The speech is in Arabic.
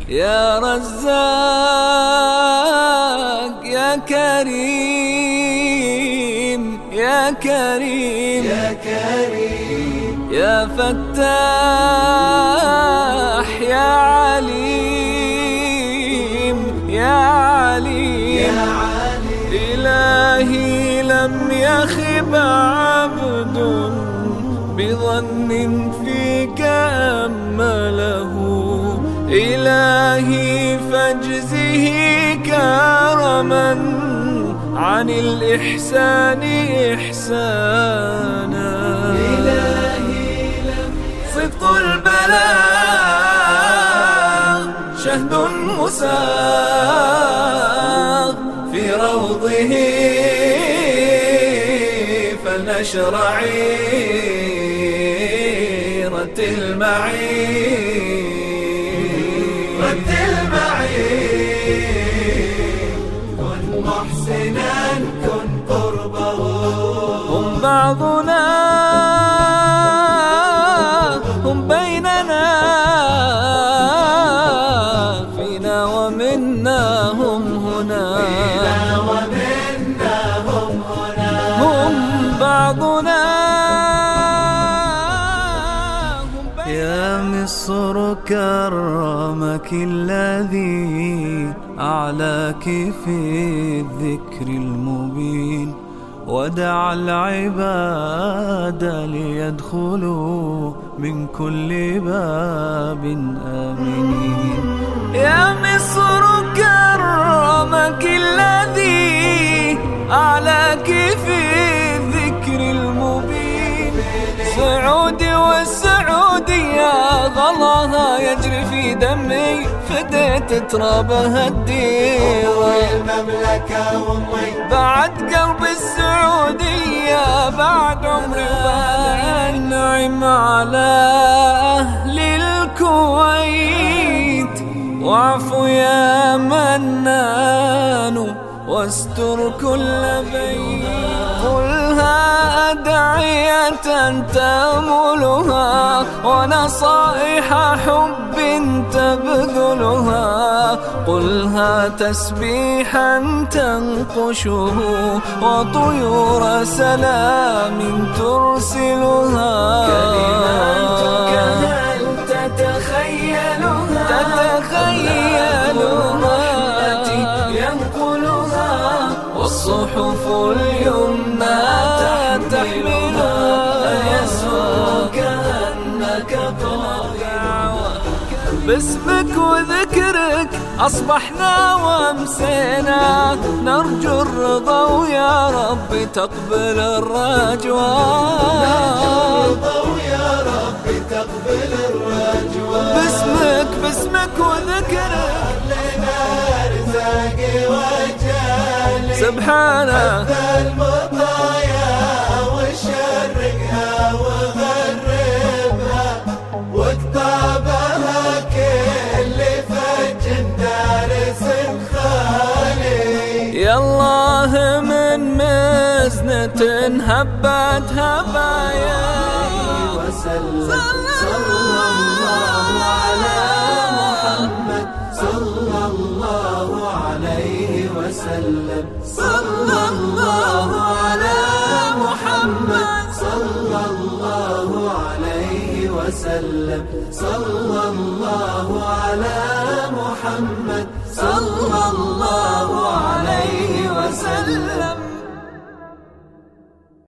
يا رزاق يا كريم يا كريم يا كريم يا فتاح يا عليم يا عليم إلهي لم يخب عبد بظن فيك أمله إلهي فاجزه كرما عن الإحسان إحسانا إلهي صدق البلاغ شهد مساغ في روضه فلنشر عيرة المعين رتل معين كن محسنا كن قربه هم بعضنا هم بيننا فينا ومنا هم هنا هم بعضنا يا مصر كرمك الذي أعلاك في الذكر المبين ودعا العباد ليدخلوا من كل باب آمنين يا مصر كرمك الذي أعلاك في الذكر المبين سعودي والسعودية ظلها يجري في دمي فديت ترابها الدير والمملكة أمي بعد قلب السعودية بعد عمري النعم على أهل الكويت واعفو يا منان واستر كل بيت قلها أدعية تمولها ونصائح حب تبذلها قلها تسبيحا تنقشه وطيور سلام ترسلها كلماتك هل تتخيلها ينقلها والصحف اليمنى تحملها يسوك أنك طائع باسمك وذكرك أصبحنا وامسينا نرجو الرضا ويا رب تقبل الرجوات باسمك وذكرك لنا رزاقي وجالي سبحانه المطايا وشرقها وغربها واقطابها كل فج دارس خالي يا الله من مزنة هبت هبايا وسلم صلى الله على محمد صلى الله عليه وسلم صلى الله على محمد صلى الله عليه وسلم صلى الله على محمد صلى الله